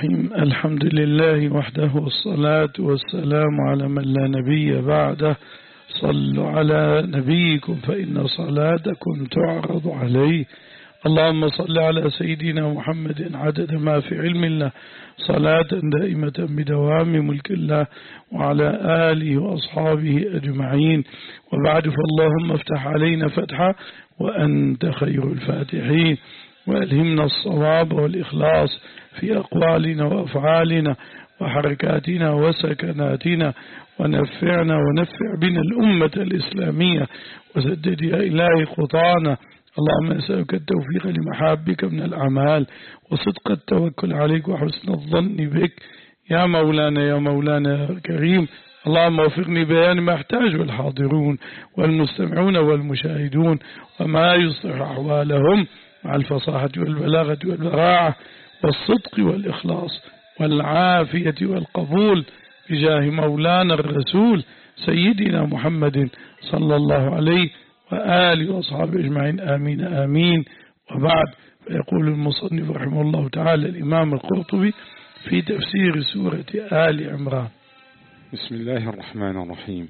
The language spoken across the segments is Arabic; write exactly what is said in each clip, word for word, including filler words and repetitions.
الرحيم. الحمد لله وحده والصلاة والسلام على من لا نبي بعده. صلوا على نبيكم فإن صلاتكم تعرض عليه. اللهم صل على سيدنا محمد عدد ما في علم الله صلاة دائمة بدوام ملك الله وعلى آله وأصحابه أجمعين. وبعد، فاللهم افتح علينا فتحا وأنت خير الفاتحين، وألهمنا الصواب والإخلاص في أقوالنا وأفعالنا وحركاتنا وسكناتنا، ونفعنا ونفع بنا الأمة الإسلامية، وسدد يا إلهي خطانا. اللهم نسألك التوفيق لمحابك من الأعمال وصدق التوكل عليك وحسن الظن بك يا مولانا يا مولانا الكريم. اللهم وفقني بيان ما احتاجه الحاضرون والمستمعون والمشاهدون، وما يصلح أحوالهم مع الفصاحة والبلاغة والبراعة والصدق والإخلاص والعافية والقبول، بجاه مولانا الرسول سيدنا محمد صلى الله عليه وآله وأصحابه أجمعين، آمين آمين. وبعد، فيقول المصنف رحمه الله تعالى الإمام القرطبي في تفسير سورة آل عمران: بسم الله الرحمن الرحيم.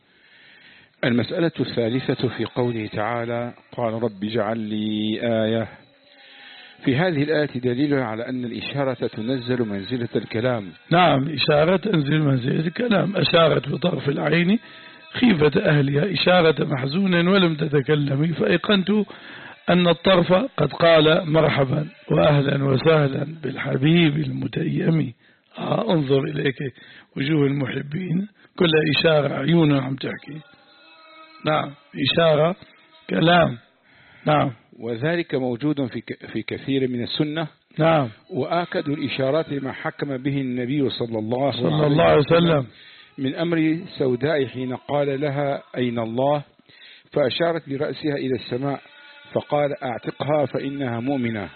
المسألة الثالثة في قوله تعالى: قال رب اجعل لي آية. في هذه الآية دليل على أن الإشارة تنزل منزلة الكلام. نعم، إشارة تنزل منزلة الكلام. أشارت بطرف العين خيفة أهلها إشارة محزونا ولم تتكلمي، فأيقنت أن الطرف قد قال مرحبا وأهلا وسهلا بالحبيب المتيم. آه انظر إليك وجوه المحبين، كل إشارة عيون عم تحكي. نعم، إشارة كلام. نعم، وذلك موجود في في كثير من السنة. نعم، وآكد الإشارات ما حكم به النبي صلى الله, صلى الله عليه وسلم من أمر سوداء حين قال لها أين الله، فأشارت برأسها إلى السماء فقال أعتقها فإنها مؤمنة.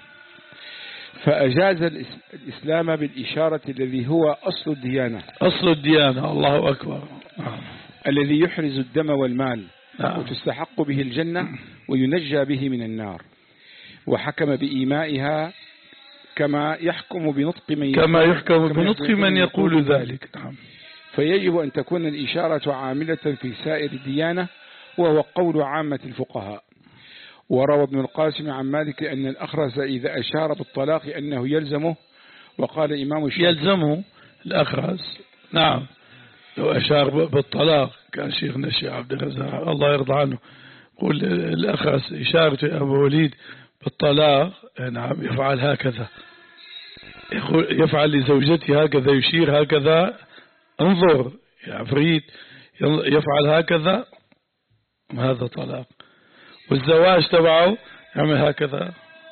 فأجاز الإسلام بالإشارة الذي هو أصل الديانة. أصل الديانة، الله أكبر. نعم. الذي يحرز الدم والمال. نعم. وتستحق به الجنة وينجى به من النار. وحكم بإيمائها كما يحكم بنطق من كما يحكم بنطق من يقول ذلك. نعم. فيجب أن تكون الإشارة عاملة في سائر الديانة، وهو قول عامة الفقهاء. وروى ابن القاسم عن مالك أن الأخرس إذا أشار بالطلاق أنه يلزمه، وقال إمام الشافعي يلزمه الأخرس. نعم، لو أشار بالطلاق كان شيخنا الشيخ عبد الرزاق الله يرضى عنه يقول الأخرس إشارته يا أبو وليد بالطلاق، نعم، يفعل هكذا، يفعل لزوجته هكذا، يشير هكذا، انظر يا عفريت، يفعل هكذا، هذا طلاق. والزواج تبعه يعمل هكذا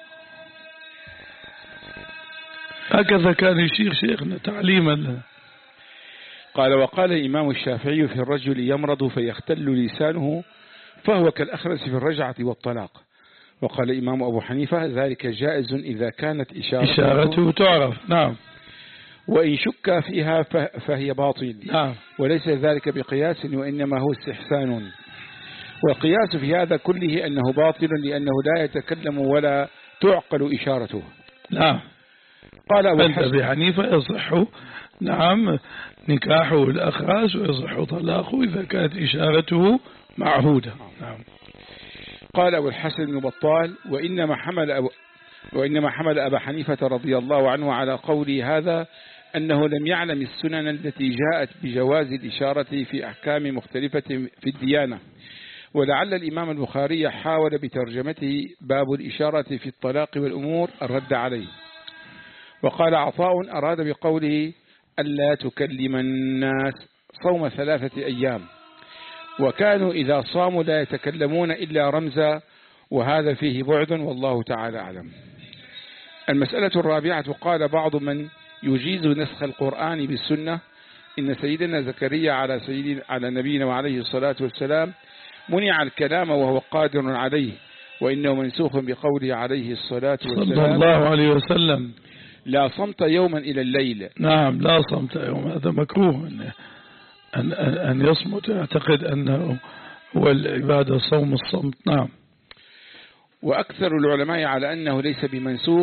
هكذا، كان يشير شيخنا تعليما لنا. قال: وقال الإمام الشافعي في الرجل يمرض فيختل لسانه فهو كالأخرس في الرجعة والطلاق. وقال الإمام أبو حنيفة: ذلك جائز إذا كانت إشارته, إشارته تعرف. نعم. وإن شك فيها فهي باطل. نعم. وليس ذلك بقياس، وإنما هو استحسان. والقياس في هذا كله أنه باطل، لأنه لا يتكلم ولا تعقل إشارته. نعم. قال أنت بحنيفة يصح، نعم، نكاحه الأخراس ويصح طلاقه إذا كانت إشارته معهودة. نعم. قال أبو الحسن بن بطال: وإنما حمل أبو وإنما حمل أبا حنيفة رضي الله عنه على قولي هذا أنه لم يعلم السنن التي جاءت بجواز الإشارة في أحكام مختلفة في الديانة. ولعل الإمام البخاري حاول بترجمته باب الإشارة في الطلاق والأمور الرد عليه. وقال عطاء: أراد بقوله ألا تكلم الناس صوم ثلاثة أيام، وكانوا إذا صاموا لا يتكلمون إلا رمزا، وهذا فيه بعد، والله تعالى أعلم. المسألة الرابعة: قال بعض من يجيز نسخ القرآن بالسنة إن سيدنا زكريا على سيدنا على نبينا وعليه الصلاة والسلام منع الكلام وهو قادر عليه، وإنه منسوخ بقوله عليه الصلاة والسلام صلى الله عليه وسلم: لا صمت يوما إلى الليل. نعم، لا صمت يوم، هذا مكروه أن, أن يصمت، يعتقد أنه هو العبادة صوم الصمت. نعم. وأكثر العلماء على أنه ليس بمنسوخ،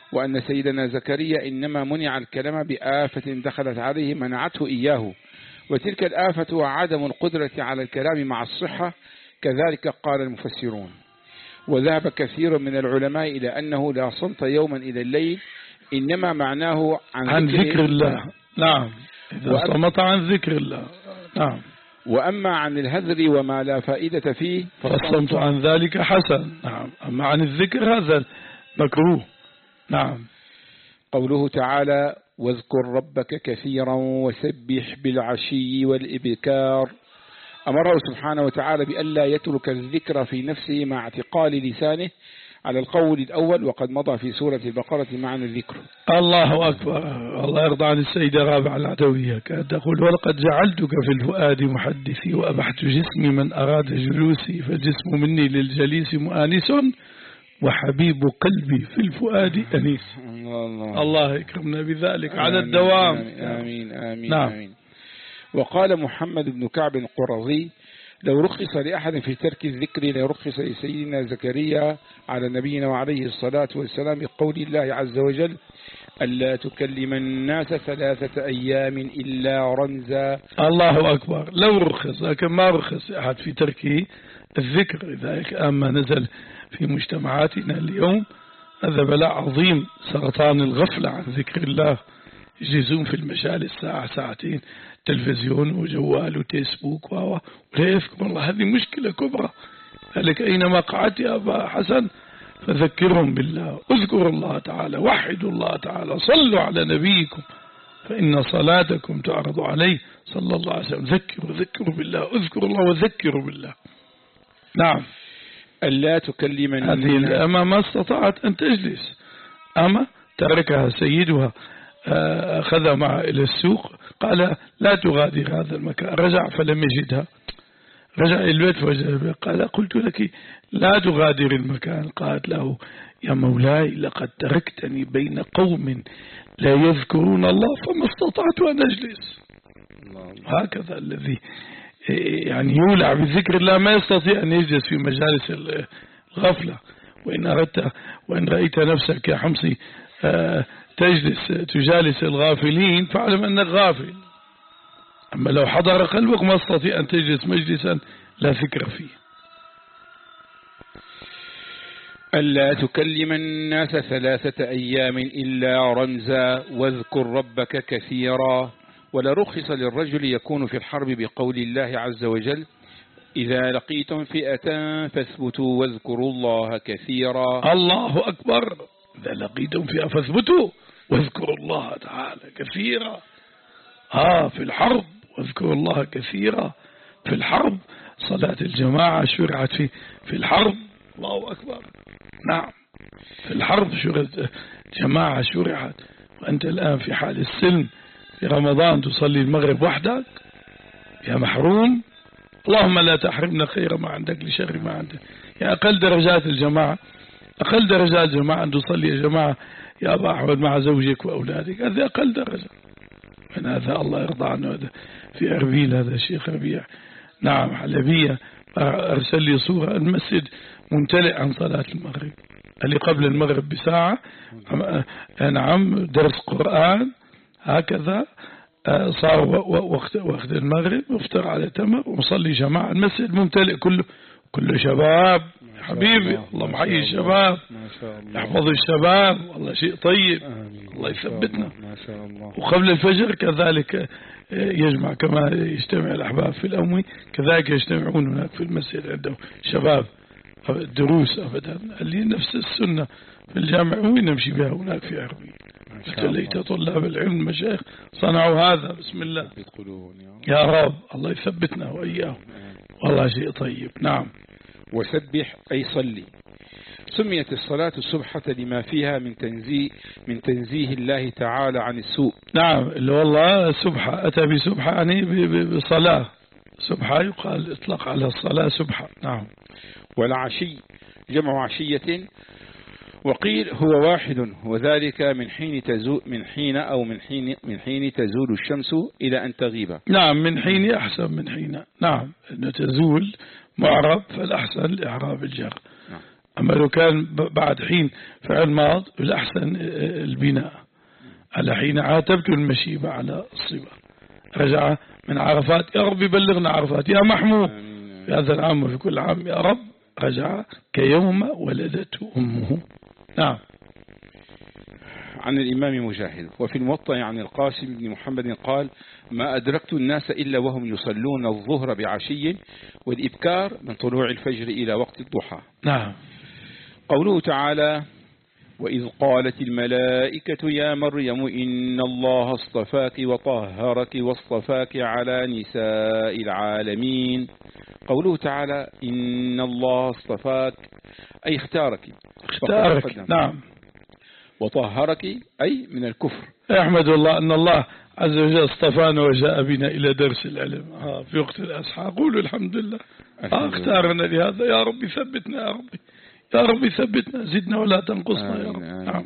وأن سيدنا زكريا إنما منع الكلام بآفة دخلت عليه منعته إياه، وتلك الآفة عدم القدرة على الكلام مع الصحة، كذلك قال المفسرون. وذهب كثير من العلماء إلى أنه لا صمت يوما إلى الليل إنما معناه عن, عن ذكر, ذكر الله. نعم، إذا صمت عن ذكر الله. نعم. وأما عن الهذر وما لا فائدة فيه فالصمت عن ذلك حسن. نعم. أما عن الذكر هذا مكروه. نعم. قوله تعالى واذكر ربك كثيرا وسبح بالعشي والإبكار، أمره سبحانه وتعالى بألا يترك الذكر في نفسه مع اعتقال لسانه على القول الأول، وقد مضى في سورة البقرة معنى الذكر. الله أكبر. الله يرضى عن السيدة رابعة العدوية كانت تقول ولقد جعلتك في الفؤاد محدثي وأبحت جسمي من أراد جلوسي، فالجسم مني للجليس مؤانس وحبيب قلبي في الفؤاد أنيس. الله, الله. الله يكرمنا بذلك آمين على الدوام. آمين آمين, نعم. آمين. وقال محمد بن كعب القرظي لو رخص لأحد في ترك الذكر لرخص لسيدنا زكريا على نبينا وعليه الصلاة والسلام بقول الله عز وجل ألا تكلم الناس ثلاثة أيام إلا رمزا. الله أكبر. لو رخص، لكن ما رخص أحد في ترك الذكر. لذلك أما نزل في مجتمعاتنا اليوم هذا بلاء عظيم، سرطان الغفلة عن ذكر الله. يجلسون في المجالس ساعة ساعتين تلفزيون وجوال وفيسبوك ولا يذكر الله. هذه مشكلة كبرى. لذلك أينما قعدت يا أبا حسن فذكرهم بالله، اذكروا الله تعالى، وحدوا الله تعالى، صلوا على نبيكم فإن صلاتكم تعرض عليه صلى الله عليه وسلم. ذكروا ذكروا بالله، اذكروا الله وذكروا بالله. نعم. ألا تكلم هذه الأمة ما استطاعت أن تجلس، أما تركها سيدها أخذها معه إلى السوق، قال لا تغادر هذا المكان. رجع فلم يجدها، رجع إلى البيت فوجدها. قال قلت لك لا تغادر المكان. قالت له يا مولاي لقد تركتني بين قوم لا يذكرون الله فما استطعت أن أجلس. هكذا الذي يعني يولع بذكر الله ما يستطيع أن يجلس في مجالس الغفلة. وإن أردت وإن رأيت نفسك يا حمصي تجلس تجالس الغافلين فاعلم أنك غافل. أما لو حضر قلبك ما استطيع أن تجلس مجلسا لا فكر فيه. ألا تكلم الناس ثلاثة أيام إلا رمزا واذكر ربك كثيرا. ولرخص للرجل يكون في الحرب بقول الله عز وجل إذا لقيتم فئة فاثبتوا واذكروا الله كثيرا. الله أكبر. إذا لقيتم فئة فاثبتوا واذكروا الله تعالى كثيرا. آه في الحرب واذكروا الله كثيرا. في الحرب صلاة الجماعة شرعت في في الحرب. الله أكبر. نعم في الحرب شرعت جماعة شرعت. وأنت الآن في حال السلم في رمضان تصلي المغرب وحدك يا محروم. اللهم لا تحرمنا خير ما عندك لشر ما عندك. يا أقل درجات الجماعة، أقل درجات الجماعة أن تصلي يا جماعة يا أبا أحمد مع زوجك وأولادك، هذا أقل درجة. من هذا الله يرضى عنه. هذا في أربيل هذا الشيخ ربيع نعم حلبية أرسل لي صورة المسجد ممتلئ عن صلاة المغرب. اللي قبل المغرب بساعة نعم درس قرآن هكذا صار وقت وقت المغرب مفطر على تمر ومصلي جماعة. المسجد ممتلئ كله كله شباب حبيبي. الله محيي الشباب، يحفظ الشباب، والله شيء طيب. الله يثبتنا. وقبل الفجر كذلك يجمع كما يجتمع الأحباب في الأموي كذلك يجتمعون هناك في المسجد عندهم شباب دروس أبدا اللي نفس السنة في الجامع وين نمشي بها هناك في عربي. ليت طلاب العلم مشايخ صنعوا هذا. بسم الله يا رب الله يثبتنا وإياهم. والله شيء طيب. نعم. وسبح أي صلي. سميت الصلاة السبحة لما فيها من تنزيه من تنزيه الله تعالى عن السوء. نعم اللي والله سبحة أتى بسبحة يعني بصلاة. سبحة يقال اطلق على الصلاة سبحة. نعم. والعشي جمع عشية، وقيل هو واحد وذلك من حين تزول من حين أو من حين من حين تزول الشمس إلى أن تغيب. نعم من حين أحسن من حين. نعم أن تزول معرب فالأحسن لإعراب الجر. نعم. أما لو كان بعد حين فعل ماض الأحسن البناء على حين عاتبت المشيبة على الصبا. رجع من عرفات يا رب بلغنا عرفات يا محمود في هذا العام وفي كل عام يا رب. رجع كيوم ولدته أمه. نعم. عن الإمام مجاهد وفي الموطأ عن القاسم بن محمد قال ما أدركت الناس إلا وهم يصلون الظهر بعشي والإبكار من طلوع الفجر إلى وقت الضحى. نعم. قوله تعالى وإذ قالت الملائكة يا مريم إن الله اصطفاك وطهرك واصطفاك على نساء العالمين. قوله تعالى إن الله اصطفاك أي اختارك اختارك. نعم. وطهرك أي من الكفر. أحمد الله أن الله عز وجل اصطفانا وجاء بنا إلى درس العلم آه في وقت الأسحى. قولوا الحمد لله آه اختارنا لهذا. يا رب ثبتنا يا رب يا رب ثبتنا زدنا ولا تنقصنا يا رب. نعم.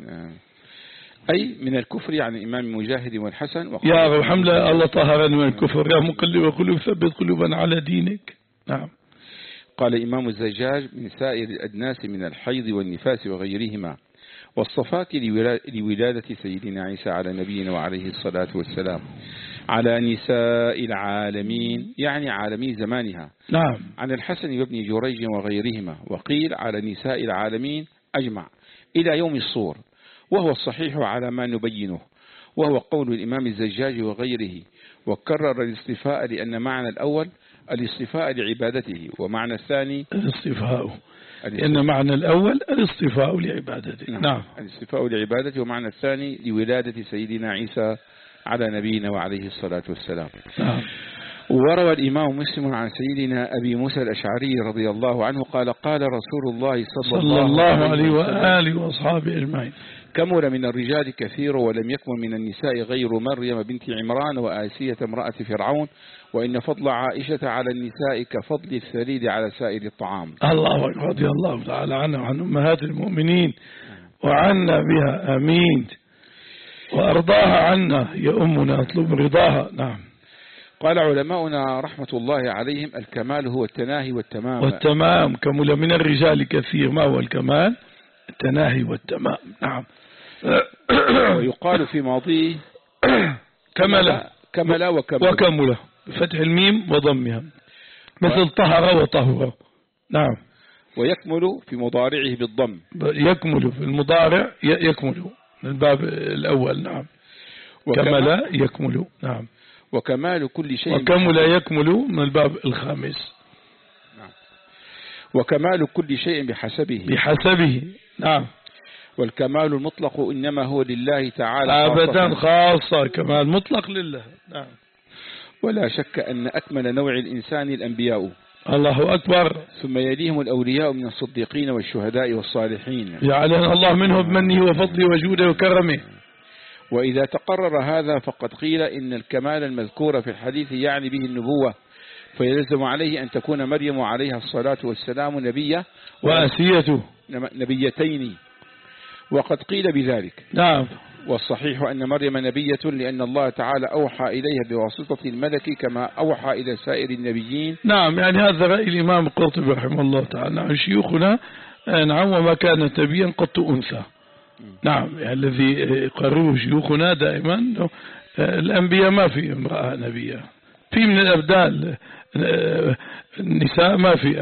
أي من الكفر يعني الإمام مجاهد والحسن. يا رب الحمد لله الله طهرنا من الكفر يا مقلب القلوب ثبت قلوبنا على دينك. نعم. قال إمام الزجاج من سائر الأدناس من الحيض والنفاس وغيرهما والصفاك لولادة سيدنا عيسى على نبينا وعليه الصلاة والسلام على نساء العالمين يعني عالمي زمانها. نعم. عن الحسن وابن جريج وغيرهما وقيل على نساء العالمين أجمع إلى يوم الصور وهو الصحيح على ما نبينه وهو قول الإمام الزجاج وغيره. وكرر الاصطفاء لأن معنى الأول الاصطفاء لعبادته ومعنى الثاني الاصطفاء لأن معنى الأول الاصطفاء لعبادته. نعم. نعم. الاصطفاء لعبادته ومعنى الثاني لولادة سيدنا عيسى على نبينا وعليه الصلاة والسلام. نعم. وروى الإمام مسلم عن سيدنا أبي موسى الأشعري رضي الله عنه قال قال رسول الله صلى, صلى الله عليه وآله وأصحابه أجمعين كمل من الرجال كثير ولم يكمل من النساء غير مريم بنت عمران وآسية امرأة فرعون وإن فضل عائشة على النساء كفضل الثريد على سائر الطعام. الله رضي الله تعالى عنه وعن أمهات المؤمنين وعنا بها آمين وأرضاها عنا يا أمنا أطلب رضاها. نعم. قال علماؤنا رحمة الله عليهم الكمال هو التناهي والتمام. والتمام كمل من الرجال كثير. ما هو الكمال؟ التناهي والتمام. نعم. ويقال في ماضيه كمل كمل وكمل وكمل بفتح الميم وضمها مثل طهر وطهر. نعم. ويكمل في مضارعه بالضم. يكمل في المضارع يكمل من الباب الأول. نعم. كمل يكمل. نعم. وكمال كل شيء وكمل يكمل من الباب الخامس. نعم. وكمال كل شيء بحسبه بحسبه. نعم. والكمال المطلق إنما هو لله تعالى أبدا خاصة كمال مطلق لله. نعم. ولا شك أن أكمل نوع الإنسان الأنبياء. الله أكبر. ثم يليهم الأولياء من الصديقين والشهداء والصالحين جعلنا الله منه بمنه وفضله وجوده وكرمه. وإذا تقرر هذا فقد قيل إن الكمال المذكور في الحديث يعني به النبوة فيلزم عليه أن تكون مريم عليها الصلاة والسلام نبية وآسيته نبيتين وقد قيل بذلك. نعم. والصحيح أن مريم نبية لأن الله تعالى أوحى إليها بواسطة الملك كما أوحى إلى سائر النبيين. نعم. يعني هذا رأي الإمام القرطبي رحمه الله تعالى. نعم. شيوخنا نعم وما كانت نبيا قط أنثى. نعم. يعني الذي يقرره شيوخنا دائما الأنبياء ما في امرأة نبية. في من الأبدال النساء ما في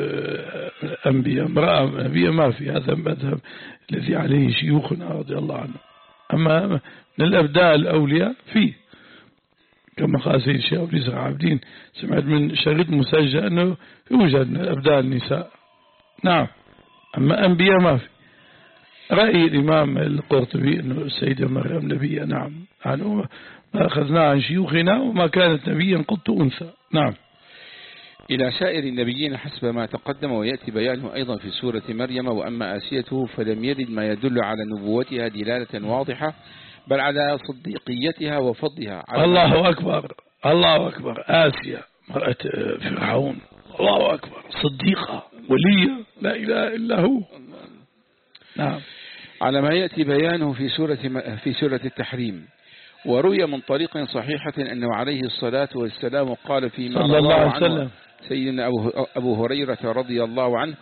أنبياء امرأة نبية ما في. هذا المذهب الذي عليه شيوخنا رضي الله عنه. أما من الأبدال الأولياء فيه كما قال سيد الشيخ أبو الإسراء عابدين سمعت من شريط مسجل أنه يوجد من الأبدال النساء. نعم. أما أنبياء ما في. رأي الإمام القرطبي أنه السيدة مريم نبية. نعم. يعني ما أخذناه عن شيوخنا وما كانت نبيا قط أنثى. نعم. إلى سائر النبيين حسب ما تقدم ويأتي بيانه أيضا في سورة مريم. وأما آسيته فلم يرد ما يدل على نبوتها دلالة واضحة بل على صديقيتها وفضلها. الله أكبر. الله أكبر. آسيا مرأة فرعون. الله أكبر. صديقة ولية لا إله إلا هو. نعم. على ما يأتي بيانه في سورة في سورة التحريم. وروي من طريق صحيحة أنه عليه الصلاة والسلام قال فيما صلى الله عليه وسلم سيدنا أبو هريرة رضي الله عنه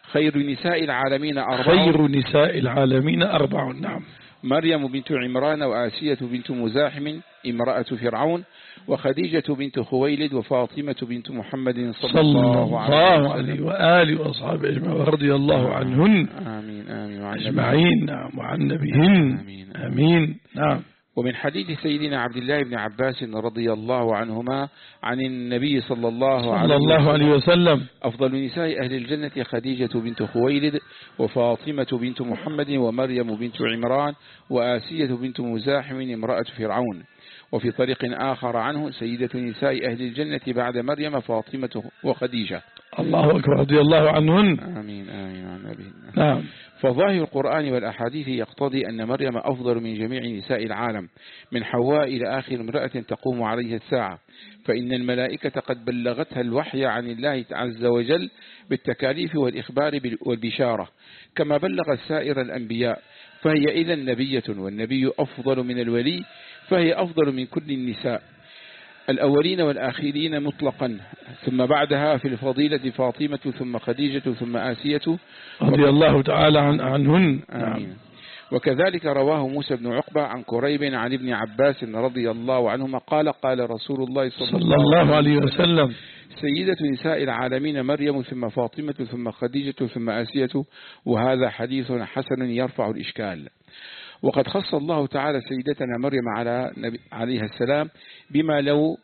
خير نساء العالمين أربع خير نساء العالمين أربع. نعم. مريم بنت عمران وآسية بنت مزاحم امرأة فرعون وخديجة بنت خويلد وفاطمة بنت محمد صلى, صلى الله عليه وآله وأصحابه أجمعين رضي الله عنهن. آمين آمين أجمعين. نعم. وعن نبيهن. آمين. آمين. نعم. ومن حديث سيدنا عبد الله بن عباس رضي الله عنهما عن النبي صلى الله, صلى عليه, الله عليه وسلم أفضل نساء أهل الجنة خديجة بنت خويلد وفاطمة بنت محمد ومريم بنت عمران وآسية بنت مزاحم امرأة فرعون. وفي طريق آخر عنه سيدة نساء أهل الجنة بعد مريم فاطمة وخديجة. الله أكبر رضي الله عنهن. آمين آمين عن نبينا. نعم. فظاهر القرآن والأحاديث يقتضي أن مريم أفضل من جميع نساء العالم من حواء إلى آخر امرأة تقوم عليها الساعة، فإن الملائكة قد بلغتها الوحي عن الله عز وجل بالتكاليف والإخبار والبشارة كما بلغ سائر الأنبياء، فهي إذن نبية، والنبي أفضل من الولي، فهي أفضل من كل النساء الأولين والآخرين مطلقا. ثم بعدها في الفضيلة فاطمة ثم خديجة ثم آسية رضي الله تعالى عن عنهن. آمين. وكذلك رواه موسى بن عقبة عن كريب عن ابن عباس رضي الله عنهما قال قال رسول الله صلى, صلى الله عليه وسلم سيدة نساء العالمين مريم ثم فاطمة ثم خديجة ثم آسية، وهذا حديث حسن يرفع الإشكال. وقد خص الله تعالى سيدتنا مريم على نبي عليها السلام بما لو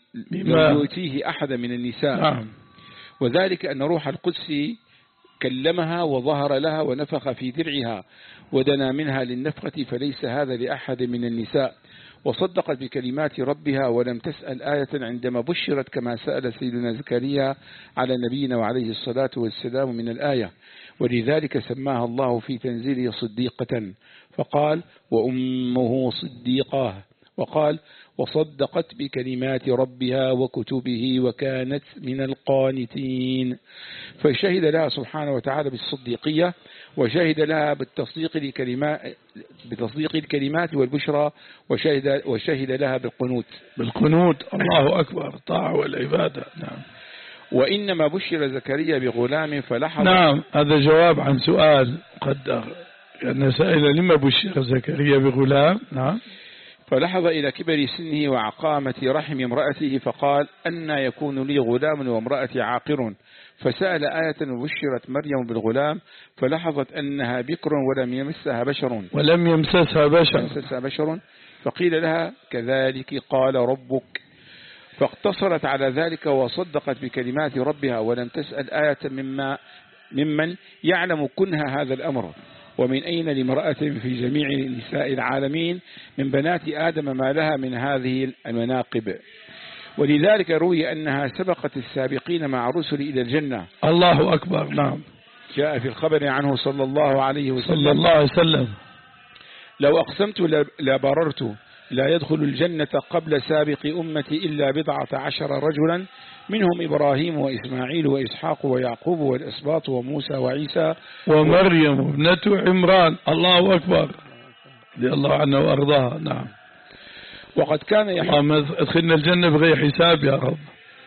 يؤتيه أحد من النساء. نعم. وذلك أن روح القدس كلمها وظهر لها ونفخ في درعها ودنا منها للنفخة، فليس هذا لأحد من النساء. وصدقت بكلمات ربها ولم تسأل آية عندما بشرت كما سأل سيدنا زكريا على نبينا وعليه الصلاة والسلام من الآية، ولذلك سماها الله في تنزيله صديقة فقال وأمه صديقة، وقال وصدقت بكلمات ربها وكتبه وكانت من القانتين. فشهد لها سبحانه وتعالى بالصديقية، وشهد لها بالتصديق الكلمات بتصديق الكلمات والبشرى، وشهد وشهد لها بالقنوت بالقنوت. الله أكبر. الطاعة والعبادة. نعم. وإنما بشر زكريا بغلام فلحظ. نعم. هذا جواب عن سؤال قدر أن سائل لما بشر زكريا بغلام. نعم. فلحظ إلى كبر سنه وعقامة رحم امرأته فقال أن يكون لي غلام وامرأتي عاقر، فسأل آية وبشرت مريم بالغلام فلاحظت أنها بكر ولم يمسها بشر ولم يمسسها بشر, يمسسها بشر فقيل لها كذلك قال ربك، فاقتصرت على ذلك وصدقت بكلمات ربها ولم تسأل آية مما ممن يعلم كنها هذا الأمر. ومن أين لامرأة في جميع نساء العالمين من بنات آدم ما لها من هذه المناقب؟ ولذلك روي أنها سبقت السابقين مع رسل إلى الجنة. الله أكبر. نعم. جاء في الخبر عنه صلى الله عليه وسلم صلى الله عليه وسلم لو أقسمت لبررت لا يدخل الجنة قبل سابق أمتي إلا بضعة عشر رجلا منهم إبراهيم وإسماعيل وإسحاق ويعقوب والأسباط وموسى وعيسى ومريم ابنة عمران. الله أكبر. رضي الله عنه وأرضاها. نعم. وقد كان يحب ادخلنا الجنة بغير حساب يا رب.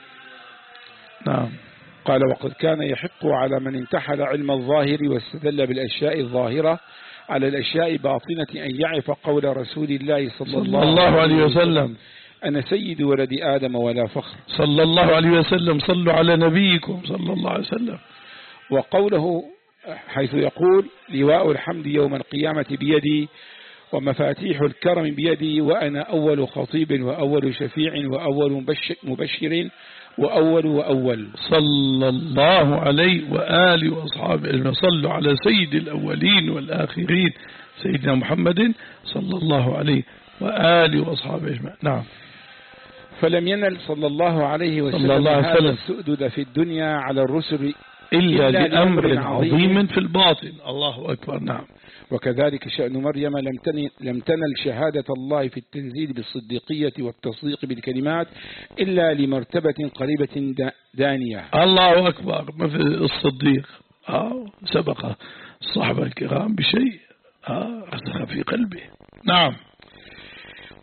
نعم. قال وقد كان يحق على من انتحل علم الظاهر واستدل بالأشياء الظاهرة على الأشياء باطنة أن يعرف قول رسول الله صلى, صلى الله عليه وسلم أنا سيد ولد آدم ولا فخر. صلى الله عليه وسلم. صلوا على نبيكم صلى الله عليه وسلم. وقوله حيث يقول لواء الحمد يوم القيامة بيدي ومفاتيح الكرم بيدي وأنا أول خطيب وأول شفيع وأول مبشر وأول وأول. صلى الله عليه وآله وأصحابه. صلوا على سيد الأولين والآخرين سيدنا محمد صلى الله عليه وآله وأصحابه أجمعين. نعم. فلم ينل صلى الله عليه وسلم هذا السؤدد في الدنيا على الرسل إلا, إلا لأمر عظيم في الباطن. الله أكبر. نعم. وكذلك شأن مريم لم تنل, لم تنل شهادة الله في التنزيل بالصديقية والتصديق بالكلمات إلا لمرتبة قريبة دانية. الله أكبر. ما في الصديق آه سبق الصحابة الكرام بشيء آه رسخ في قلبه. نعم.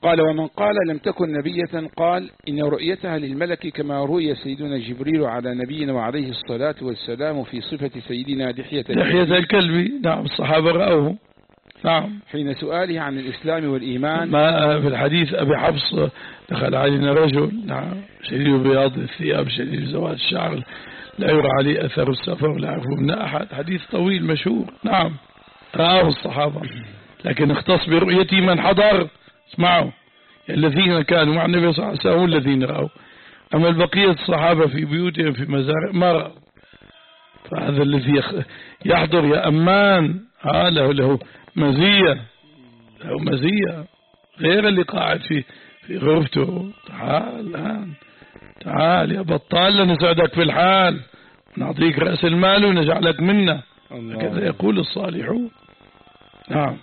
قال ومن قال لم تكن نبية قال إن رؤيتها للملك كما رؤي سيدنا جبريل على نبينا وعليه الصلاة والسلام في صفة سيدنا دحية دحية الكلبي. نعم الصحابة رأوه. نعم حين سؤاله عن الإسلام والإيمان. ما في الحديث أبي حفص دخل علينا رجل نعم شديد بياض الثياب شديد زوال الشعر لا يرى عليه أثر السفر ولا يعرف من أحد. حديث طويل مشهور. نعم رآه الصحابة لكن اختص برؤيته من حضر. اسمعوا الذين كانوا مع النبي صلى الله عليه وسلم الذين رأوا. أما البقية الصحابة في بيوتهم في مزارع ما رأوا. فهذا الذي يحضر يا أمان ها له له مزية له مزية غير اللي قاعد في في غرفته. تعال الآن تعال يا بطال لنسعدك في الحال نعطيك رأس المال ونجعلك منا. هكذا يقول الصالحون. نعم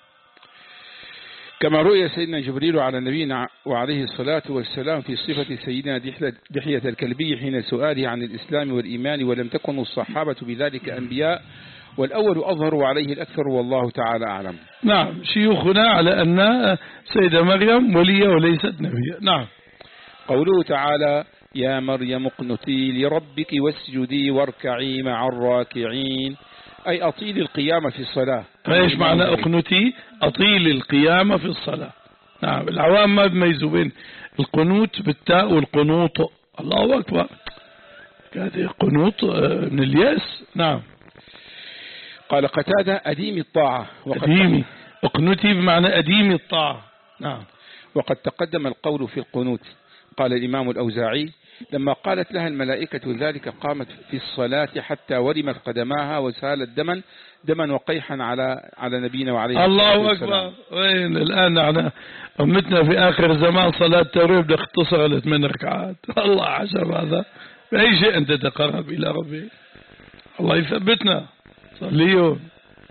كما رؤي سيدنا جبريل على نبينا وعليه الصلاة والسلام في صفة سيدنا دحية الكلبي حين سؤاله عن الإسلام والإيمان ولم تكن الصحابة بذلك أنبياء والأول أظهر عليه الأكثر والله تعالى أعلم. نعم شيوخنا على أن سيدة مريم ولية وليست نبية. نعم قوله تعالى يا مريم اقنتي لربك واسجدي واركعي مع الراكعين أي أطيل القيامة في الصلاة. ايش معنى اقنتي؟ أطيل القيامة في الصلاة. نعم العوام ما بيميزوا بين القنوت بالتاء والقنوط. الله أكبر هذا قنوط من الياس. نعم قال قتادة أديم الطاعة. أديمي اقنتي بمعنى أديم الطاعة. نعم وقد تقدم القول في القنوت. قال الإمام الأوزاعي لما قالت لها الملائكة ذلك قامت في الصلاة حتى ورمت قدماها وسالت دما دما وقيحا على على نبينا وعليه الله أكبر. وين الآن على أمتنا في آخر زمان صلاة التراويح بدها اختصر لثمان ركعات. الله عجب هذا. بأي شيء أنت تقرب إلى ربي. الله يثبتنا. صليون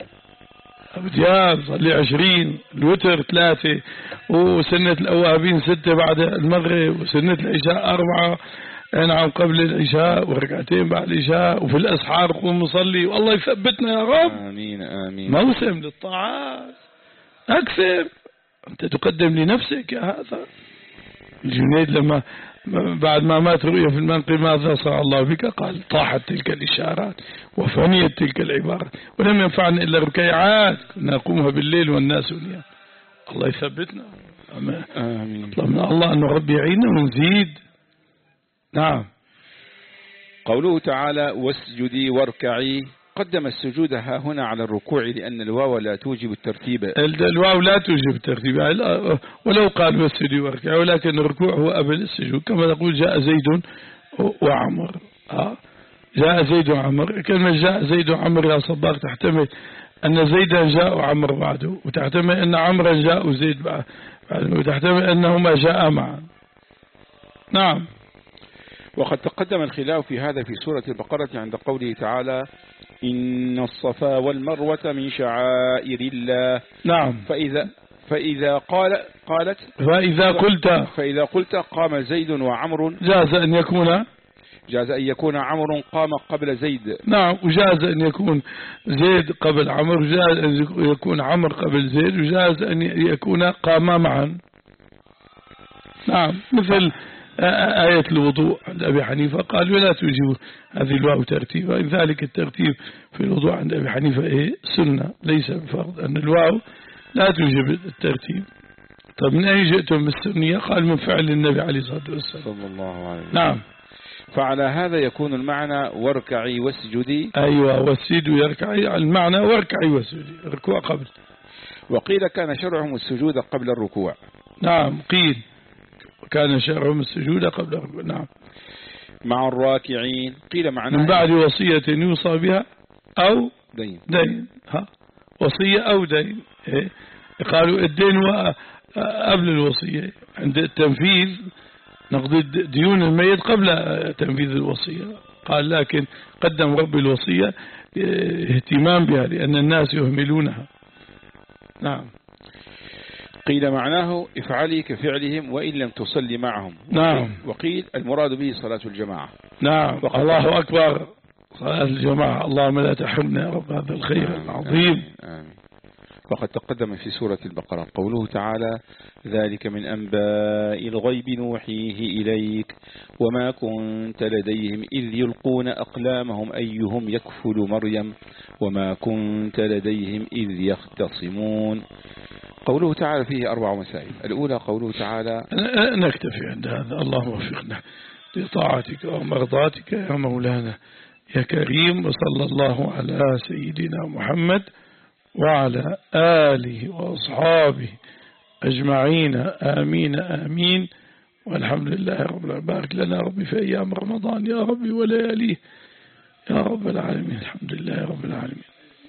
أبو دياب صلي عشرين الوتر ثلاثة وسنة الأوابين ستة بعد المغرب وسنة العشاء أربعة نعم قبل العشاء وركعتين بعد العشاء وفي الأسحار قوم نصلي والله يثبتنا يا رب. آمين آمين. موسم للطاعات أكثر. أنت تقدم لنفسك يا هذا. الجنيد لما بعد ما مات رؤيا في المنقل ماذا صنع الله بك؟ قال طاحت تلك الإشارات وفنيت تلك العبارات ولم ينفعنا إلا ركيعات كنا نقومها بالليل والناس نيام. الله يثبتنا. آمين. طلبنا الله أن ربي يعيننا ونزيد. نعم قوله تعالى واسجدي واركعي قدم السجود ها هنا على الركوع لأن الواو لا توجب الترتيب. الواو لا توجب الترتيب ولو قال واسجدي واركعي ولكن الركوع هو قبل السجود كما تقول جاء زيد وعمر. جاء زيد وعمر. كلمة جاء زيد وعمر يا صباغ تحتمل أن زيدا جاء وعمر بعده وتحتمل أن عمرا جاء وزيد بعده وتحتمل أنهما جاء معا. نعم وقد تقدم الخلاف في هذا في سورة البقرة عند قوله تعالى إن الصفا والمروة من شعائر الله. نعم فإذا فإذا قال قالت فإذا قلت فإذا قلت قام زيد وعمر جاز أن يكون جاز أن يكون عمر قام قبل زيد. نعم وجاز أن يكون زيد قبل عمر وجاز أن يكون عمر قبل زيد وجاز أن يكون قاما معا. نعم مثل آية الوضوء عند أبي حنيفة قال ولا توجب هذه الواو ترتيبا. ذلك الترتيب في الوضوء عند أبي حنيفة إيه سنة ليس بفرض أن الواو لا توجب الترتيب. طب من أين جئتم بالسنية؟ قال من فعل النبي عليه الصلاة والسلام صلى الله عليه وسلم. نعم فعلى هذا يكون المعنى واركعي واسجدي. أيوة والسيد يركعي المعنى واركعي واسجدي الركوع قبل. وقيل كان شرعهم السجود قبل الركوع. نعم قيل كان شرعهم السجود قبل الركوع. نعم مع الراكعين قيل معناه من بعد وصية يوصى بها أو دين. دين ها وصية أو دين. إيه؟ قالوا الدين قبل الوصية عند التنفيذ نقضي ديون الميت قبل تنفيذ الوصية. قال لكن قدم رب الوصية اهتمام بها لأن الناس يهملونها. نعم قيل معناه افعلي كفعلهم وإن لم تصلي معهم. نعم وقيل المراد به صلاة الجماعة. نعم الله أكبر صلاة الجماعة. اللهم لا تحرمنا يا رب هذا الخير العظيم. آمين. وقد تقدم في سورة البقرة قوله تعالى: ذلك من أنباء الغيب نوحيه إليك وما كنت لديهم إذ يلقون أقلامهم أيهم يكفل مريم وما كنت لديهم إذ يختصمون. قوله تعالى فيه أربع مسائل. الأولى قوله تعالى، نكتفي عند هذا. اللهم وفقنا لطاعتك ومرضاتك يا مولانا يا كريم. وصلى الله على سيدنا محمد وعلى آله وأصحابه أجمعين. آمين آمين. والحمد لله رب العالمين. بارك لنا ربي في أيام رمضان يا ربي ولياليه يا رب العالمين. الحمد لله رب العالمين.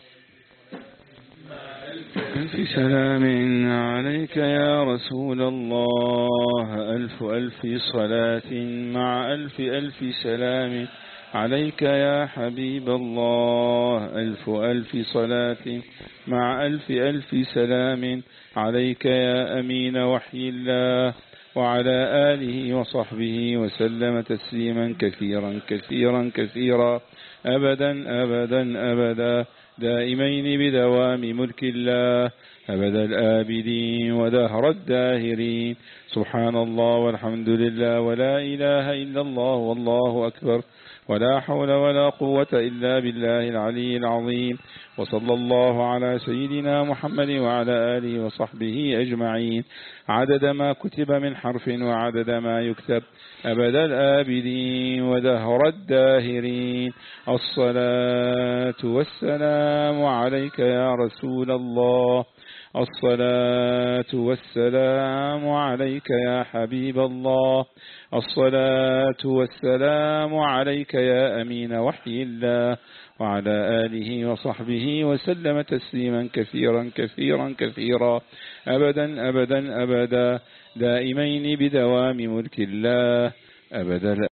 ألف سلام عليك يا رسول الله، ألف ألف صلاة مع ألف ألف سلام عليك يا حبيب الله، ألف ألف صلاة مع ألف ألف سلام عليك يا أمين وحي الله، وعلى آله وصحبه وسلم تسليما كثيرا كثيرا كثيرا أبدا أبدا أبدا دائمين بدوام ملك الله أبد الآبدين ودهر الداهرين. سبحان الله والحمد لله ولا إله إلا الله والله أكبر ولا حول ولا قوة إلا بالله العلي العظيم. وصلى الله على سيدنا محمد وعلى آله وصحبه أجمعين عدد ما كتب من حرف وعدد ما يكتب أبد الآبدين ودهر الداهرين. الصلاة والسلام عليك يا رسول الله، الصلاة والسلام عليك يا حبيب الله، الصلاة والسلام عليك يا أمين وحي الله، وعلى آله وصحبه وسلم تسليما كثيرا كثيرا كثيرا أبدا أبدا أبدا دائمين بدوام ملك الله أبدا.